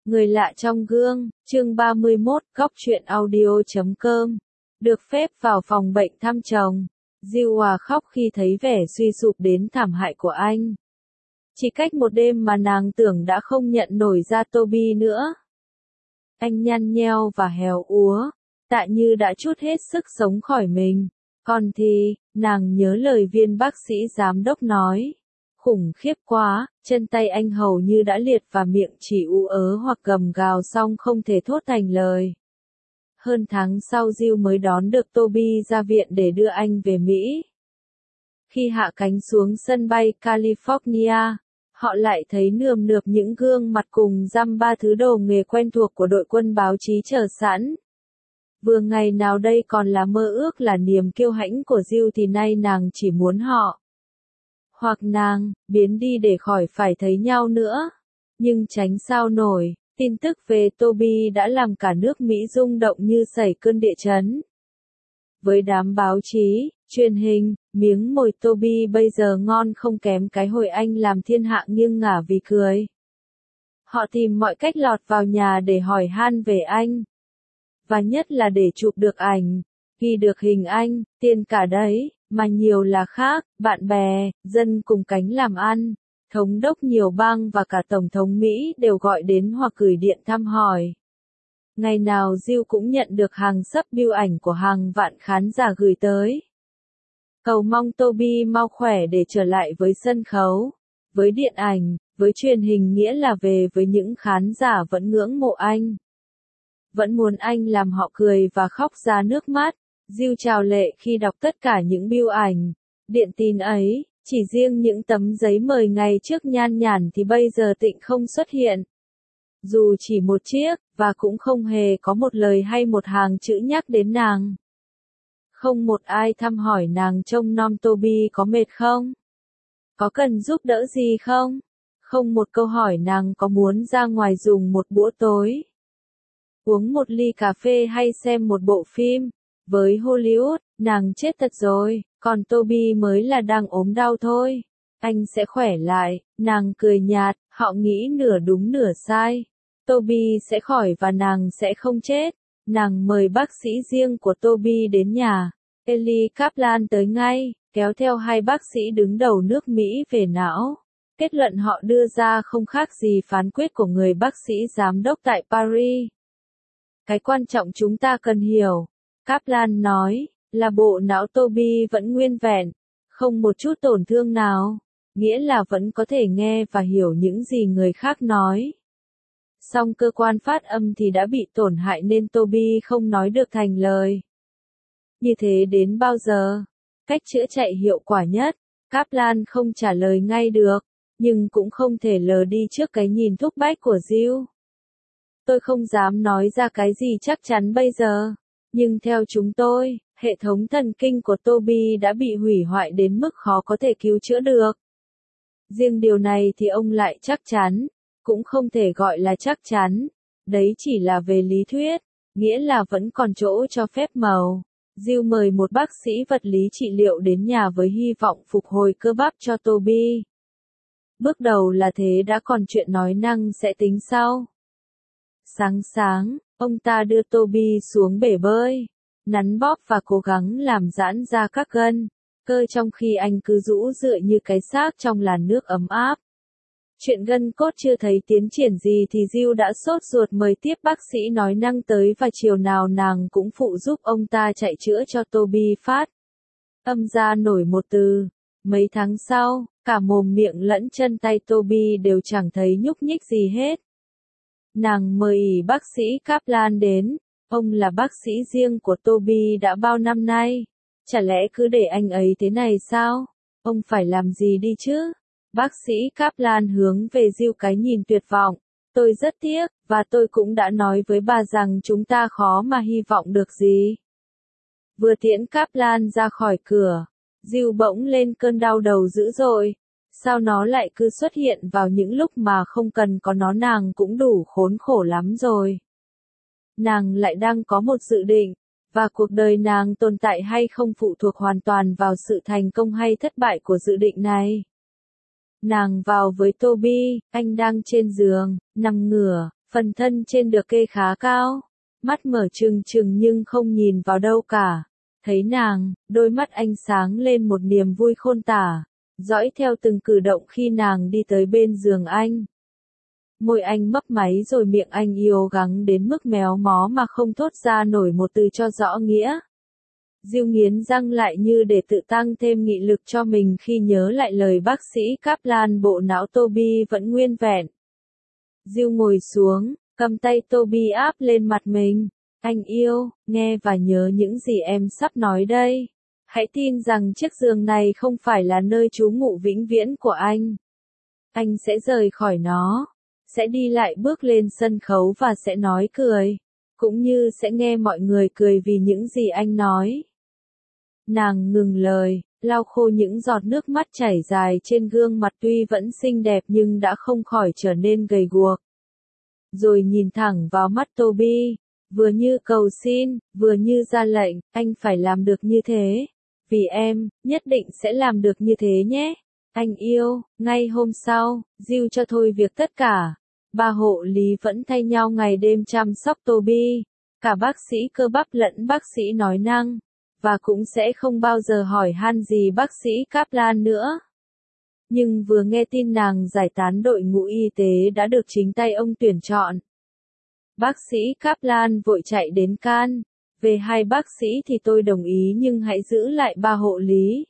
Người lạ trong gương, chương 31, góc truyện audio.com. Được phép vào phòng bệnh thăm chồng. Jill Hòa khóc khi thấy vẻ suy sụp đến thảm hại của anh. Chỉ cách một đêm mà nàng tưởng đã không nhận nổi ra Toby nữa. Anh nhăn nheo và héo úa, tạ như đã trút hết sức sống khỏi mình. Còn thì, nàng nhớ lời viên bác sĩ giám đốc nói. Khủng khiếp quá, chân tay anh hầu như đã liệt và miệng chỉ ú ớ hoặc gầm gào xong không thể thốt thành lời. Hơn tháng sau Jill mới đón được Toby ra viện để đưa anh về Mỹ. Khi hạ cánh xuống sân bay California, họ lại thấy nườm nượp những gương mặt cùng dăm ba thứ đồ nghề quen thuộc của đội quân báo chí chờ sẵn. Vừa ngày nào đây còn là mơ ước là niềm kiêu hãnh của Jill thì nay nàng chỉ muốn họ. Hoặc nàng, biến đi để khỏi phải thấy nhau nữa. Nhưng tránh sao nổi, tin tức về Toby đã làm cả nước Mỹ rung động như xảy cơn địa chấn. Với đám báo chí, truyền hình, miếng mồi Toby bây giờ ngon không kém cái hồi anh làm thiên hạ nghiêng ngả vì cười. Họ tìm mọi cách lọt vào nhà để hỏi han về anh. Và nhất là để chụp được ảnh, ghi được hình anh, tiền cả đấy, mà nhiều là khác, bạn bè, dân cùng cánh làm ăn, thống đốc nhiều bang và cả Tổng thống Mỹ đều gọi đến hoặc gửi điện thăm hỏi. Ngày nào Jill cũng nhận được hàng sấp bưu ảnh của hàng vạn khán giả gửi tới. Cầu mong Toby mau khỏe để trở lại với sân khấu, với điện ảnh, với truyền hình, nghĩa là về với những khán giả vẫn ngưỡng mộ anh. Vẫn muốn anh làm họ cười và khóc ra nước mắt. Jill trào lệ khi đọc tất cả những bưu ảnh, điện tin ấy, chỉ riêng những tấm giấy mời ngày trước nhan nhản thì bây giờ tịnh không xuất hiện. Dù chỉ một chiếc, và cũng không hề có một lời hay một hàng chữ nhắc đến nàng. Không một ai thăm hỏi nàng trông nom Toby có mệt không? Có cần giúp đỡ gì không? Không một câu hỏi nàng có muốn ra ngoài dùng một bữa tối, uống một ly cà phê hay xem một bộ phim. Với Hollywood, nàng chết thật rồi, còn Toby mới là đang ốm đau thôi. Anh sẽ khỏe lại, nàng cười nhạt, họ nghĩ nửa đúng nửa sai. Toby sẽ khỏi và nàng sẽ không chết. Nàng mời bác sĩ riêng của Toby đến nhà. Ellie Kaplan tới ngay, kéo theo hai bác sĩ đứng đầu nước Mỹ về não. Kết luận họ đưa ra không khác gì phán quyết của người bác sĩ giám đốc tại Paris. Cái quan trọng chúng ta cần hiểu, Kaplan nói, là bộ não Toby vẫn nguyên vẹn, không một chút tổn thương nào, nghĩa là vẫn có thể nghe và hiểu những gì người khác nói. Song cơ quan phát âm thì đã bị tổn hại nên Toby không nói được thành lời. Như thế đến bao giờ? Cách chữa chạy hiệu quả nhất, Kaplan không trả lời ngay được, nhưng cũng không thể lờ đi trước cái nhìn thúc bách của Jill. Tôi không dám nói ra cái gì chắc chắn bây giờ. Nhưng theo chúng tôi, hệ thống thần kinh của Toby đã bị hủy hoại đến mức khó có thể cứu chữa được. Riêng điều này thì ông lại chắc chắn, cũng không thể gọi là chắc chắn, đấy chỉ là về lý thuyết, nghĩa là vẫn còn chỗ cho phép màu. Jill mời một bác sĩ vật lý trị liệu đến nhà với hy vọng phục hồi cơ bắp cho Toby. Bước đầu là thế đã, còn chuyện nói năng sẽ tính sau. Sáng, ông ta đưa Toby xuống bể bơi, nắn bóp và cố gắng làm giãn ra các gân, cơ trong khi anh cứ rũ rượi như cái xác trong làn nước ấm áp. Chuyện gân cốt chưa thấy tiến triển gì thì Jill đã sốt ruột mời tiếp bác sĩ nói năng tới và chiều nào nàng cũng phụ giúp ông ta chạy chữa cho Toby phát âm ra nổi một từ. Mấy tháng sau, cả mồm miệng lẫn chân tay Toby đều chẳng thấy nhúc nhích gì hết. Nàng mời bác sĩ Kaplan đến, ông là bác sĩ riêng của Toby đã bao năm nay. Chả lẽ cứ để anh ấy thế này sao? Ông phải làm gì đi chứ? Bác sĩ Kaplan hướng về Jill cái nhìn tuyệt vọng. Tôi rất tiếc, và tôi cũng đã nói với bà rằng chúng ta khó mà hy vọng được gì. Vừa tiễn Kaplan ra khỏi cửa, Jill bỗng lên cơn đau đầu dữ dội. Sao nó lại cứ xuất hiện vào những lúc mà không cần có nó, nàng cũng đủ khốn khổ lắm rồi. Nàng lại đang có một dự định, và cuộc đời nàng tồn tại hay không phụ thuộc hoàn toàn vào sự thành công hay thất bại của dự định này. Nàng vào với Toby, anh đang trên giường, nằm ngửa, Phần thân trên được kê khá cao, mắt mở trừng trừng nhưng không nhìn vào đâu cả. Thấy nàng, đôi mắt anh sáng lên một niềm vui khôn tả, dõi theo từng cử động khi nàng đi tới bên giường anh. Môi anh mấp máy rồi miệng anh yêu gắng đến mức méo mó mà không thốt ra nổi một từ cho rõ nghĩa. Diêu nghiến răng lại như để tự tăng thêm nghị lực cho mình khi nhớ lại lời bác sĩ Kaplan, bộ não Toby vẫn nguyên vẹn. Diêu ngồi xuống, cầm tay Toby áp lên mặt mình. Anh yêu, nghe và nhớ những gì em sắp nói đây. Hãy tin rằng chiếc giường này không phải là nơi trú ngụ vĩnh viễn của anh. Anh sẽ rời khỏi nó, sẽ đi lại bước lên sân khấu và sẽ nói cười, cũng như sẽ nghe mọi người cười vì những gì anh nói. Nàng ngừng lời, lau khô những giọt nước mắt chảy dài trên gương mặt tuy vẫn xinh đẹp nhưng đã không khỏi trở nên gầy guộc. Rồi nhìn thẳng vào mắt Toby, vừa như cầu xin, vừa như ra lệnh, anh phải làm được như thế. Vì em, nhất định sẽ làm được như thế nhé. Anh yêu. Ngay hôm sau, Diêu cho thôi việc tất cả. Ba hộ lý vẫn thay nhau ngày đêm chăm sóc Toby. Cả bác sĩ cơ bắp lẫn bác sĩ nói năng. Và cũng sẽ không bao giờ hỏi han gì bác sĩ Kaplan nữa. Nhưng vừa nghe tin nàng giải tán đội ngũ y tế đã được chính tay ông tuyển chọn. Bác sĩ Kaplan vội chạy đến can. Về hai bác sĩ thì tôi đồng ý nhưng hãy giữ lại ba hộ lý.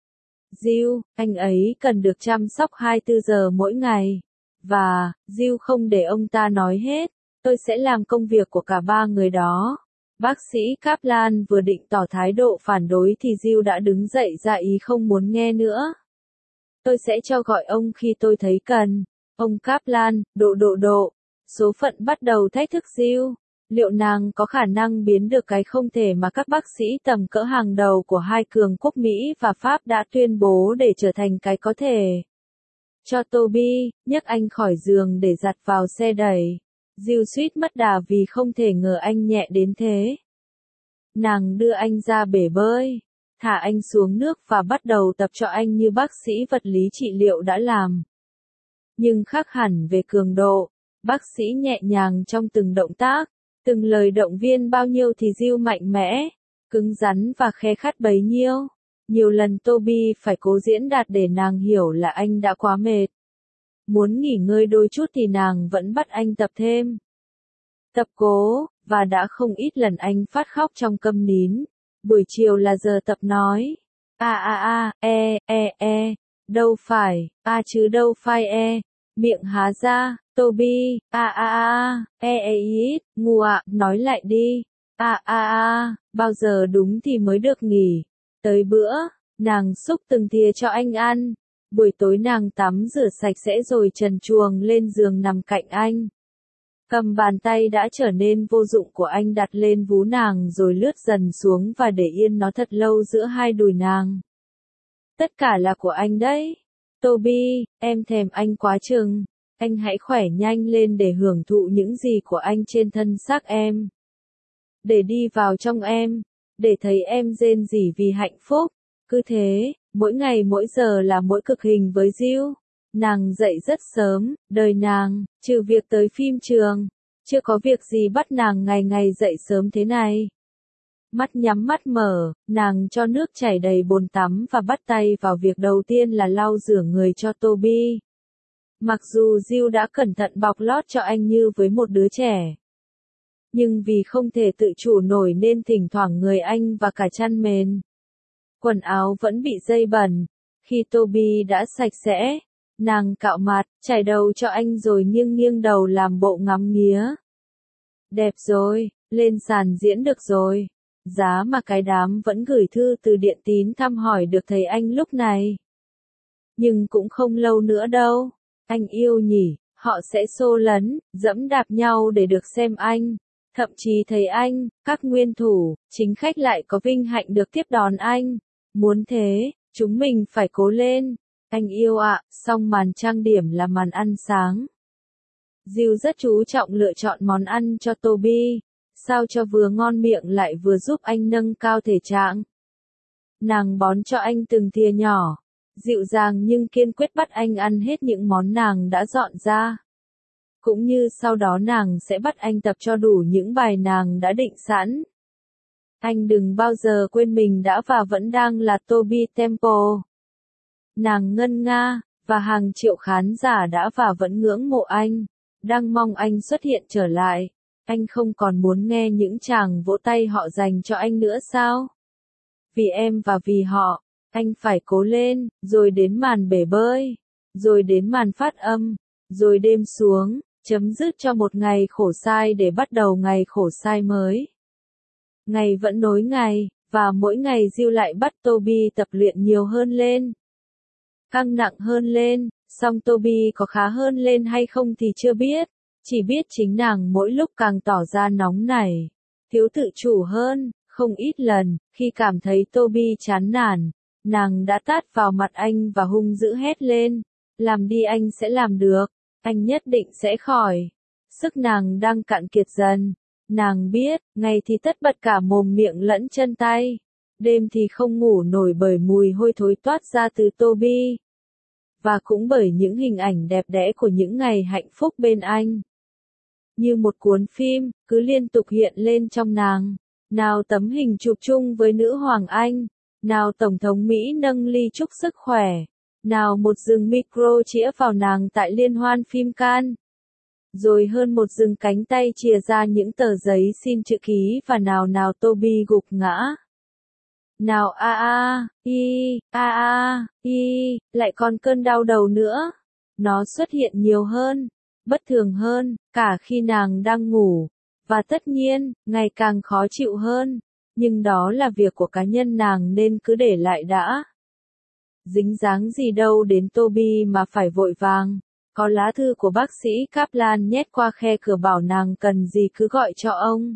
Diêu, anh ấy cần được chăm sóc 24 giờ mỗi ngày. Và, Diêu không để ông ta nói hết, tôi sẽ làm công việc của cả ba người đó. Bác sĩ Kaplan vừa định tỏ thái độ phản đối thì Diêu đã đứng dậy ra ý không muốn nghe nữa. Tôi sẽ cho gọi ông khi tôi thấy cần. Ông Kaplan, độ. Số phận bắt đầu thách thức Diêu. Liệu nàng có khả năng biến được cái không thể mà các bác sĩ tầm cỡ hàng đầu của hai cường quốc Mỹ và Pháp đã tuyên bố để trở thành cái có thể? Cho Toby, nhấc anh khỏi giường để giặt vào xe đẩy. Diêu suýt mất đà vì không thể ngờ anh nhẹ đến thế. Nàng đưa anh ra bể bơi, thả anh xuống nước và bắt đầu tập cho anh như bác sĩ vật lý trị liệu đã làm. Nhưng khác hẳn về cường độ, bác sĩ nhẹ nhàng trong từng động tác. Từng lời động viên bao nhiêu thì Diêu mạnh mẽ, cứng rắn và khe khắt bấy nhiêu. Nhiều lần Toby phải cố diễn đạt để nàng hiểu là anh đã quá mệt. Muốn nghỉ ngơi đôi chút thì nàng vẫn bắt anh tập thêm. Tập cố, và đã không ít lần anh phát khóc trong câm nín. Buổi chiều là giờ tập nói. Đâu phải, chứ đâu phải Miệng há ra, Toby, ngu ạ, nói lại đi. Bao giờ đúng thì mới được nghỉ. Tới bữa, nàng xúc từng thìa cho anh ăn. Buổi tối nàng tắm rửa sạch sẽ rồi trần truồng lên giường nằm cạnh anh. Cầm bàn tay đã trở nên vô dụng của anh đặt lên vú nàng rồi lướt dần xuống và để yên nó thật lâu giữa hai đùi nàng. Tất cả là của anh đấy. Toby, em thèm anh quá chừng. Anh hãy khỏe nhanh lên để hưởng thụ những gì của anh trên thân xác em. Để đi vào trong em. Để thấy em rên rỉ vì hạnh phúc. Cứ thế, mỗi ngày mỗi giờ là mỗi cực hình với Diêu. Nàng dậy rất sớm, đời nàng, trừ việc tới phim trường. Chưa có việc gì bắt nàng ngày ngày dậy sớm thế này. Mắt nhắm mắt mở, nàng cho nước chảy đầy bồn tắm và bắt tay vào việc đầu tiên là lau rửa người cho Toby. Mặc dù Diêu đã cẩn thận bọc lót cho anh như với một đứa trẻ. Nhưng vì không thể tự chủ nổi nên thỉnh thoảng người anh và cả chăn mền. Quần áo vẫn bị dây bẩn. Khi Toby đã sạch sẽ, nàng cạo mặt, chải đầu cho anh rồi nghiêng nghiêng đầu làm bộ ngắm nghía. Đẹp rồi, lên sàn diễn được rồi. Giá mà cái đám vẫn gửi thư từ Điện Tín thăm hỏi được thấy anh lúc này. Nhưng cũng không lâu nữa đâu. Anh yêu nhỉ, họ sẽ xô lấn, dẫm đạp nhau để được xem anh. Thậm chí thấy anh, các nguyên thủ, chính khách lại có vinh hạnh được tiếp đón anh. Muốn thế, chúng mình phải cố lên. Anh yêu ạ, xong màn trang điểm là màn ăn sáng. Diêu rất chú trọng lựa chọn món ăn cho Toby, sao cho vừa ngon miệng lại vừa giúp anh nâng cao thể trạng. Nàng bón cho anh từng thìa nhỏ, dịu dàng nhưng kiên quyết bắt anh ăn hết những món nàng đã dọn ra. Cũng như sau đó nàng sẽ bắt anh tập cho đủ những bài nàng đã định sẵn. Anh đừng bao giờ quên mình đã và vẫn đang là Toby Temple. Nàng ngân nga, và hàng triệu khán giả đã và vẫn ngưỡng mộ anh, đang mong anh xuất hiện trở lại. Anh không còn muốn nghe những tràng vỗ tay họ dành cho anh nữa sao? Vì em và vì họ, anh phải cố lên, rồi đến màn bể bơi, rồi đến màn phát âm, rồi đêm xuống, chấm dứt cho một ngày khổ sai để bắt đầu ngày khổ sai mới. Ngày vẫn nối ngày, và mỗi ngày Jill lại bắt Toby tập luyện nhiều hơn lên. Căng nặng hơn lên, song Toby có khá hơn lên hay không thì chưa biết, chỉ biết chính nàng mỗi lúc càng tỏ ra nóng nảy, thiếu tự chủ hơn, không ít lần, khi cảm thấy Toby chán nản, nàng đã tát vào mặt anh và hung dữ hét lên, làm đi anh sẽ làm được, anh nhất định sẽ khỏi. Sức nàng đang cạn kiệt dần, nàng biết, ngày thì tất bật cả mồm miệng lẫn chân tay. Đêm thì không ngủ nổi bởi mùi hôi thối toát ra từ Toby. Và cũng bởi những hình ảnh đẹp đẽ của những ngày hạnh phúc bên anh. Như một cuốn phim, cứ liên tục hiện lên trong nàng. Nào tấm hình chụp chung với nữ hoàng Anh. Nào Tổng thống Mỹ nâng ly chúc sức khỏe. Nào một rừng micro chĩa vào nàng tại liên hoan phim Cannes. Rồi hơn một rừng cánh tay chìa ra những tờ giấy xin chữ ký và nào Toby gục ngã. Nào lại còn cơn đau đầu nữa. Nó xuất hiện nhiều hơn, bất thường hơn, cả khi nàng đang ngủ. Và tất nhiên, ngày càng khó chịu hơn. Nhưng đó là việc của cá nhân nàng nên cứ để lại đã. Dính dáng gì đâu đến Toby mà phải vội vàng. Có lá thư của bác sĩ Kaplan nhét qua khe cửa bảo nàng cần gì cứ gọi cho ông.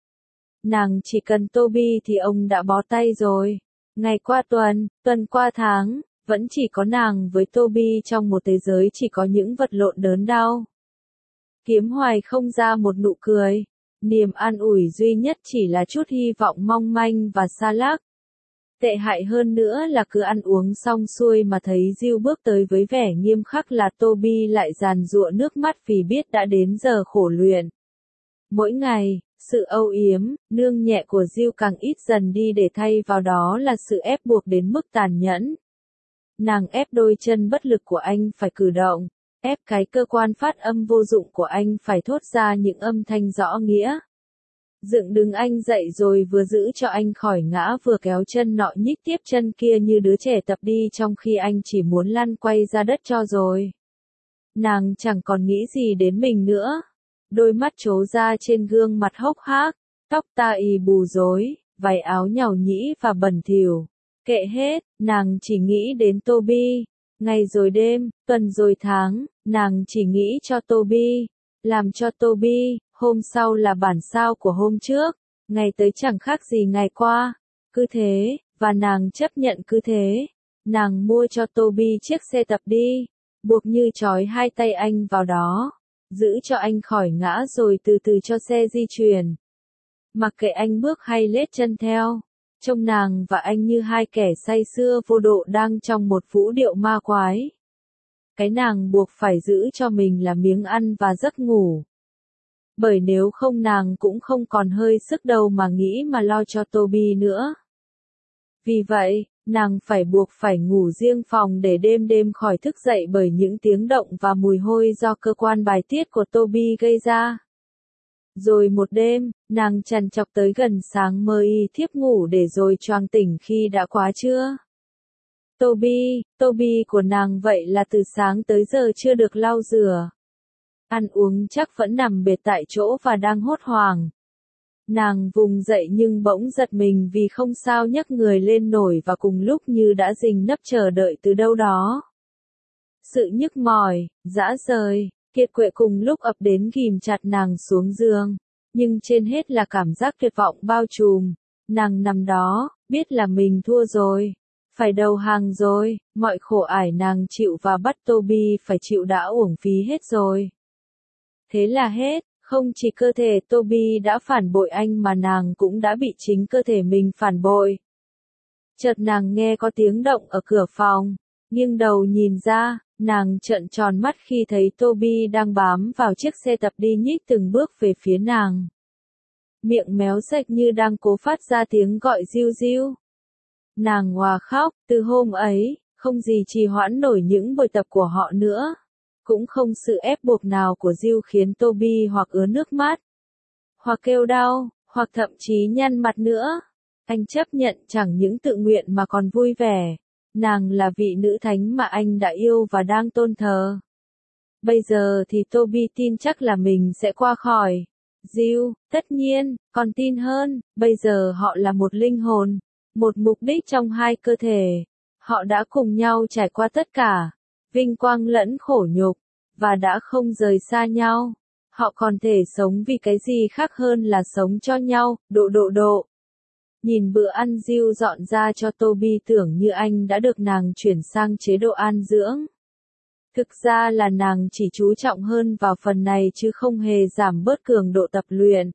Nàng chỉ cần Toby thì ông đã bó tay rồi. Ngày qua tuần, tuần qua tháng, vẫn chỉ có nàng với Toby trong một thế giới chỉ có những vật lộn đớn đau. Kiếm hoài không ra một nụ cười. Niềm an ủi duy nhất chỉ là chút hy vọng mong manh và xa lắc. Tệ hại hơn nữa là cứ ăn uống xong xuôi mà thấy Jill bước tới với vẻ nghiêm khắc là Toby lại giàn giụa nước mắt vì biết đã đến giờ khổ luyện. Mỗi ngày, sự âu yếm, nương nhẹ của Jill càng ít dần đi để thay vào đó là sự ép buộc đến mức tàn nhẫn. Nàng ép đôi chân bất lực của anh phải cử động, ép cái cơ quan phát âm vô dụng của anh phải thốt ra những âm thanh rõ nghĩa. Dựng đứng anh dậy rồi vừa giữ cho anh khỏi ngã vừa kéo chân nọ nhích tiếp chân kia như đứa trẻ tập đi trong khi anh chỉ muốn lăn quay ra đất cho rồi. Nàng chẳng còn nghĩ gì đến mình nữa. Đôi mắt trố ra trên gương mặt hốc hác, tóc tai bù rối, váy áo nhàu nhĩ và bẩn thỉu. Kệ hết, nàng chỉ nghĩ đến Toby. Ngày rồi đêm, tuần rồi tháng, nàng chỉ nghĩ cho Toby. Làm cho Toby, hôm sau là bản sao của hôm trước. Ngày tới chẳng khác gì ngày qua. Cứ thế, và nàng chấp nhận cứ thế. Nàng mua cho Toby chiếc xe tập đi. Buộc như trói hai tay anh vào đó. Giữ cho anh khỏi ngã rồi từ từ cho xe di chuyển. Mặc kệ anh bước hay lết chân theo. Trông nàng và anh như hai kẻ say sưa vô độ đang trong một vũ điệu ma quái. Cái nàng buộc phải giữ cho mình là miếng ăn và giấc ngủ. Bởi nếu không nàng cũng không còn hơi sức đâu mà nghĩ mà lo cho Toby nữa. Vì vậy, nàng phải buộc phải ngủ riêng phòng để đêm khỏi thức dậy bởi những tiếng động và mùi hôi do cơ quan bài tiết của Toby gây ra. Rồi một đêm, nàng trằn trọc tới gần sáng mơ thiếp ngủ để rồi choàng tỉnh khi đã quá trưa. Toby của nàng vậy là từ sáng tới giờ chưa được lau rửa. Ăn uống chắc vẫn nằm bệt tại chỗ và đang hốt hoảng. Nàng vùng dậy nhưng bỗng giật mình vì không sao nhấc người lên nổi và cùng lúc như đã rình nấp chờ đợi từ đâu đó. Sự nhức mỏi, dã rời, kiệt quệ cùng lúc ập đến ghìm chặt nàng xuống giường. Nhưng trên hết là cảm giác tuyệt vọng bao trùm. Nàng nằm đó, biết là mình thua rồi. Phải đầu hàng rồi, mọi khổ ải nàng chịu và bắt Toby phải chịu đã uổng phí hết rồi. Thế là hết, không chỉ cơ thể Toby đã phản bội anh mà nàng cũng đã bị chính cơ thể mình phản bội. Chợt nàng nghe có tiếng động ở cửa phòng, nghiêng đầu nhìn ra, Nàng trợn tròn mắt khi thấy Toby đang bám vào chiếc xe tập đi nhích từng bước về phía nàng. Miệng méo sạch như đang cố phát ra tiếng gọi riu riu. Nàng òa khóc, từ hôm ấy, không gì trì hoãn nổi những buổi tập của họ nữa. Cũng không sự ép buộc nào của Jill khiến Toby hoặc ứa nước mắt, hoặc kêu đau, hoặc thậm chí nhăn mặt nữa. Anh chấp nhận chẳng những tự nguyện mà còn vui vẻ. Nàng là vị nữ thánh mà anh đã yêu và đang tôn thờ. Bây giờ thì Toby tin chắc là mình sẽ qua khỏi. Jill, tất nhiên, còn tin hơn, bây giờ họ là một linh hồn, một mục đích trong hai cơ thể. Họ đã cùng nhau trải qua tất cả, vinh quang lẫn khổ nhục, và đã không rời xa nhau. Họ còn thể sống vì cái gì khác hơn là sống cho nhau, độ. Nhìn bữa ăn Jill dọn ra cho Toby tưởng như anh đã được nàng chuyển sang chế độ an dưỡng. Thực ra là nàng chỉ chú trọng hơn vào phần này chứ không hề giảm bớt cường độ tập luyện.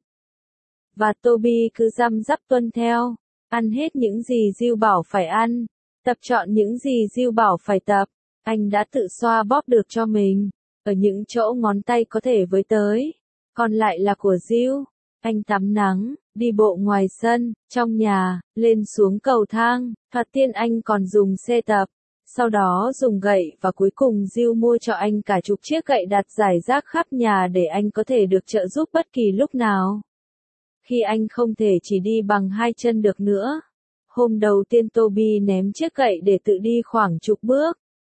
Và Toby cứ răm rắp tuân theo, ăn hết những gì Jill bảo phải ăn, tập chọn những gì Jill bảo phải tập. Anh đã tự xoa bóp được cho mình, ở những chỗ ngón tay có thể với tới, còn lại là của Jill. Anh tắm nắng, đi bộ ngoài sân, trong nhà, lên xuống cầu thang, thoạt tiên anh còn dùng xe tập, sau đó dùng gậy và cuối cùng Jill mua cho anh cả chục chiếc gậy đặt rải rác khắp nhà để anh có thể được trợ giúp bất kỳ lúc nào. Khi anh không thể chỉ đi bằng hai chân được nữa, hôm đầu tiên Toby ném chiếc gậy để tự đi khoảng chục bước.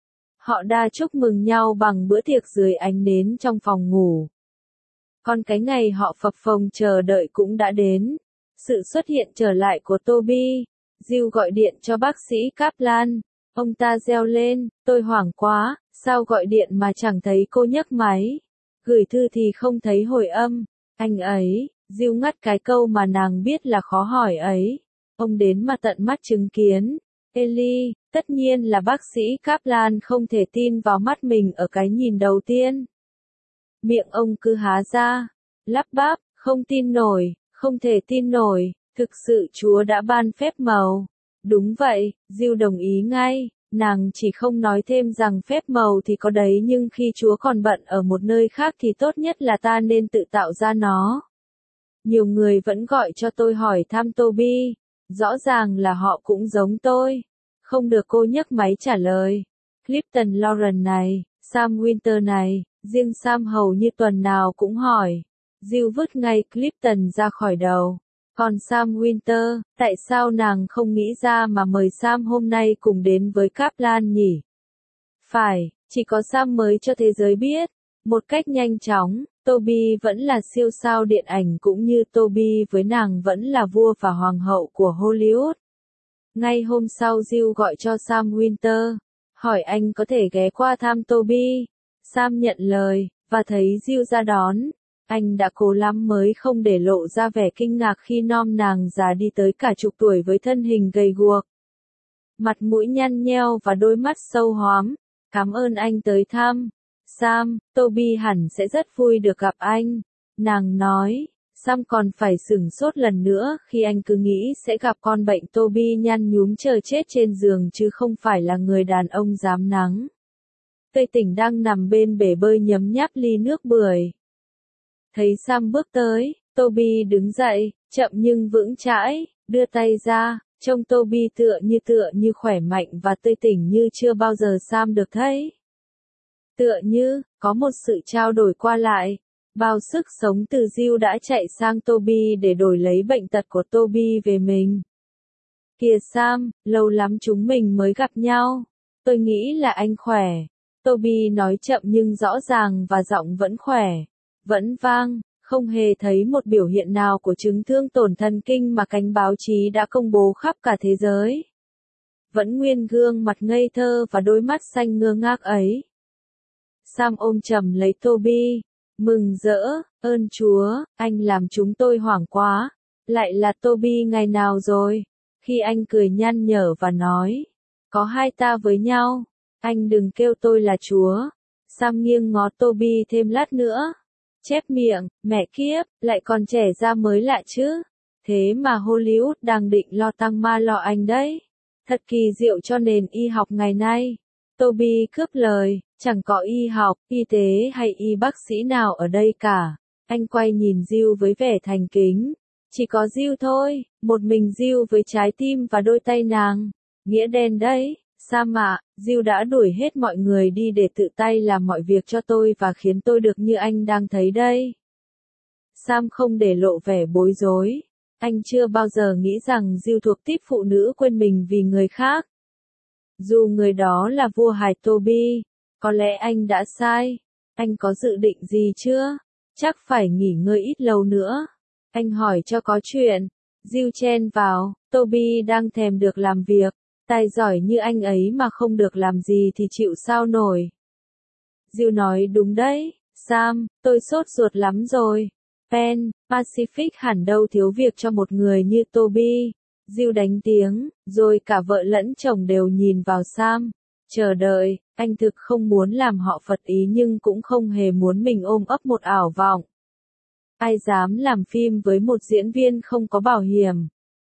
Họ đã chúc mừng nhau bằng bữa tiệc dưới ánh nến trong phòng ngủ. Còn cái ngày họ phập phồng chờ đợi cũng đã đến. Sự xuất hiện trở lại của Toby. Jill gọi điện cho bác sĩ Kaplan. Ông ta reo lên, tôi hoảng quá, sao gọi điện mà chẳng thấy cô nhấc máy. Gửi thư thì không thấy hồi âm. Anh ấy, Jill ngắt cái câu mà nàng biết là khó hỏi ấy. Ông đến mà tận mắt chứng kiến. Ellie, tất nhiên là bác sĩ Kaplan không thể tin vào mắt mình ở cái nhìn đầu tiên. Miệng ông cứ há ra, lắp bắp, không tin nổi, không thể tin nổi, thực sự Chúa đã ban phép màu. Đúng vậy, Jill đồng ý ngay, nàng chỉ không nói thêm rằng phép màu thì có đấy nhưng khi Chúa còn bận ở một nơi khác thì tốt nhất là ta nên tự tạo ra nó. Nhiều người vẫn gọi cho tôi hỏi thăm Toby, rõ ràng là họ cũng giống tôi. Không được cô nhấc máy trả lời. Clifton Lauren này, Sam Winter này, riêng Sam hầu như tuần nào cũng hỏi. Jill vứt ngay Clifton ra khỏi đầu. Còn Sam Winter, tại sao nàng không nghĩ ra mà mời Sam hôm nay cùng đến với Kaplan nhỉ? Phải, chỉ có Sam mới cho thế giới biết. Một cách nhanh chóng, Toby vẫn là siêu sao điện ảnh cũng như Toby với nàng vẫn là vua và hoàng hậu của Hollywood. Ngay hôm sau Jill gọi cho Sam Winter, hỏi anh có thể ghé qua thăm Toby. Sam nhận lời, và thấy Jill ra đón. Anh đã cố lắm mới không để lộ ra vẻ kinh ngạc khi nom nàng già đi tới cả chục tuổi với thân hình gầy guộc. Mặt mũi nhăn nheo và đôi mắt sâu hoắm. Cảm ơn anh tới thăm. Sam, Toby hẳn sẽ rất vui được gặp anh. Nàng nói. Sam còn phải sửng sốt lần nữa khi anh cứ nghĩ sẽ gặp con bệnh Toby nhăn nhúm chờ chết trên giường chứ không phải là người đàn ông dám nắng. Tây tỉnh đang nằm bên bể bơi nhấm nháp ly nước bưởi. Thấy Sam bước tới, Toby đứng dậy, chậm nhưng vững chãi, đưa tay ra, trông Toby tựa như khỏe mạnh và tươi tỉnh như chưa bao giờ Sam được thấy. Tựa như, có một sự trao đổi qua lại. Bao sức sống từ Jill đã chạy sang Toby để đổi lấy bệnh tật của Toby về mình. Kìa Sam, lâu lắm chúng mình mới gặp nhau. Tôi nghĩ là anh khỏe. Toby nói chậm nhưng rõ ràng và giọng vẫn khỏe. Vẫn vang, không hề thấy một biểu hiện nào của chứng thương tổn thần kinh mà cánh báo chí đã công bố khắp cả thế giới. Vẫn nguyên gương mặt ngây thơ và đôi mắt xanh ngơ ngác ấy. Sam ôm chầm lấy Toby. Mừng rỡ, ơn Chúa, anh làm chúng tôi hoảng quá. Lại là Toby ngày nào rồi? Khi anh cười nhăn nhở và nói, có hai ta với nhau, anh đừng kêu tôi là Chúa. Sam nghiêng ngó Toby thêm lát nữa. Chép miệng, mẹ kiếp, lại còn trẻ ra mới lạ chứ. Thế mà Hollywood đang định lo tăng ma lọ anh đấy. Thật kỳ diệu cho nền y học ngày nay. Toby cướp lời, chẳng có y học, y tế hay y bác sĩ nào ở đây cả. Anh quay nhìn Jill với vẻ thành kính. Chỉ có Jill thôi, một mình Jill với trái tim và đôi tay nàng. Nghĩa đen đấy, Sam ạ, Jill đã đuổi hết mọi người đi để tự tay làm mọi việc cho tôi và khiến tôi được như anh đang thấy đây. Sam không để lộ vẻ bối rối. Anh chưa bao giờ nghĩ rằng Jill thuộc típ phụ nữ quên mình vì người khác. Dù người đó là vua hài Toby, có lẽ anh đã sai. Anh có dự định gì chưa? Chắc phải nghỉ ngơi ít lâu nữa. Anh hỏi cho có chuyện. Jill chen vào, Toby đang thèm được làm việc. Tài giỏi như anh ấy mà không được làm gì thì chịu sao nổi. Jill nói đúng đấy, Sam, tôi sốt ruột lắm rồi. Pen, Pacific hẳn đâu thiếu việc cho một người như Toby. Jill đánh tiếng, rồi cả vợ lẫn chồng đều nhìn vào Sam. Chờ đợi, anh thực không muốn làm họ phật ý nhưng cũng không hề muốn mình ôm ấp một ảo vọng. Ai dám làm phim với một diễn viên không có bảo hiểm?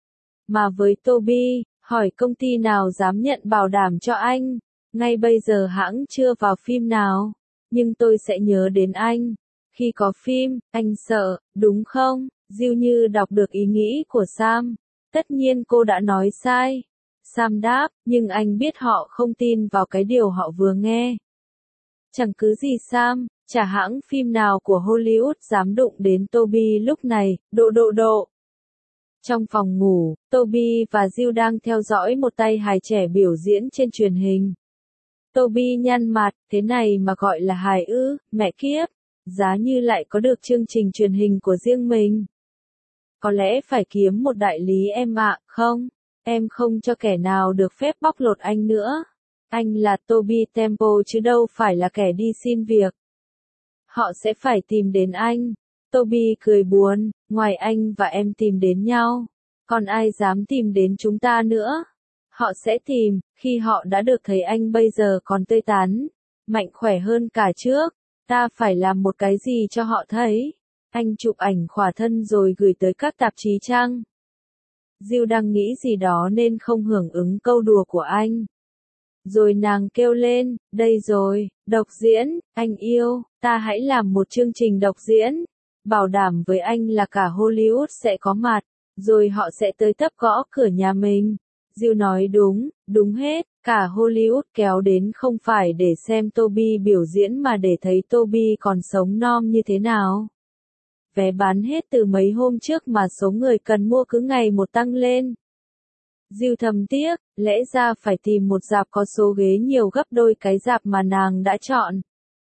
Mà với Toby, hỏi công ty nào dám nhận bảo đảm cho anh? Ngay bây giờ hãng chưa vào phim nào. Nhưng tôi sẽ nhớ đến anh. Khi có phim, anh sợ, đúng không? Jill như đọc được ý nghĩ của Sam. Tất nhiên cô đã nói sai. Sam đáp, nhưng anh biết họ không tin vào cái điều họ vừa nghe. Chẳng cứ gì Sam, chả hãng phim nào của Hollywood dám đụng đến Toby lúc này, độ. Trong phòng ngủ, Toby và Jill đang theo dõi một tay hài trẻ biểu diễn trên truyền hình. Toby nhăn mặt, thế này mà gọi là hài ư, mẹ kiếp, giá như lại có được chương trình truyền hình của riêng mình. Có lẽ phải kiếm một đại lý em ạ, không? Em không cho kẻ nào được phép bóc lột anh nữa. Anh là Toby Temple chứ đâu phải là kẻ đi xin việc. Họ sẽ phải tìm đến anh. Toby cười buồn, ngoài anh và em tìm đến nhau. Còn ai dám tìm đến chúng ta nữa? Họ sẽ tìm, khi họ đã được thấy anh bây giờ còn tươi tắn, mạnh khỏe hơn cả trước. Ta phải làm một cái gì cho họ thấy. Anh chụp ảnh khỏa thân rồi gửi tới các tạp chí chăng? Jill đang nghĩ gì đó nên không hưởng ứng câu đùa của anh. Rồi nàng kêu lên, đây rồi, độc diễn, anh yêu, ta hãy làm một chương trình độc diễn. Bảo đảm với anh là cả Hollywood sẽ có mặt, rồi họ sẽ tới tấp gõ cửa nhà mình. Jill nói đúng hết, cả Hollywood kéo đến không phải để xem Toby biểu diễn mà để thấy Toby còn sống non như thế nào. Vé bán hết từ mấy hôm trước mà số người cần mua cứ ngày một tăng lên. Jill thầm tiếc, lẽ ra phải tìm một rạp có số ghế nhiều gấp đôi cái rạp mà nàng đã chọn.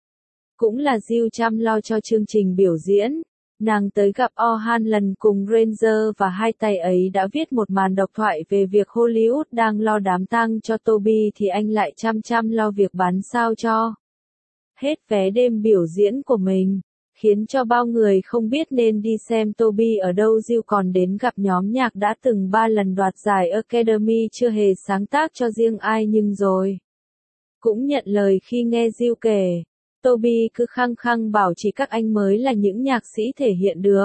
Cũng là Jill chăm lo cho chương trình biểu diễn. Nàng tới gặp O'Hanlon cùng Ranger và hai tay ấy đã viết một màn độc thoại về việc Hollywood đang lo đám tang cho Toby thì anh lại chăm lo việc bán sao cho hết vé đêm biểu diễn của mình, khiến cho bao người không biết nên đi xem Toby ở đâu. Jill còn đến gặp nhóm nhạc đã từng 3 lần đoạt giải Academy chưa hề sáng tác cho riêng ai nhưng rồi cũng nhận lời khi nghe Jill kể. Toby cứ khăng khăng bảo chỉ các anh mới là những nhạc sĩ thể hiện được.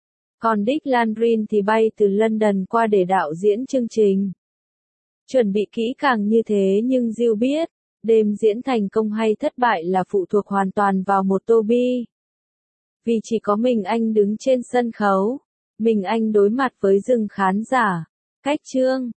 Còn Dick Landrin thì bay từ London qua để đạo diễn chương trình. Chuẩn bị kỹ càng như thế nhưng Jill biết, đêm diễn thành công hay thất bại là phụ thuộc hoàn toàn vào một Toby. Vì chỉ có mình anh đứng trên sân khấu, mình anh đối mặt với rừng khán giả. Cách chương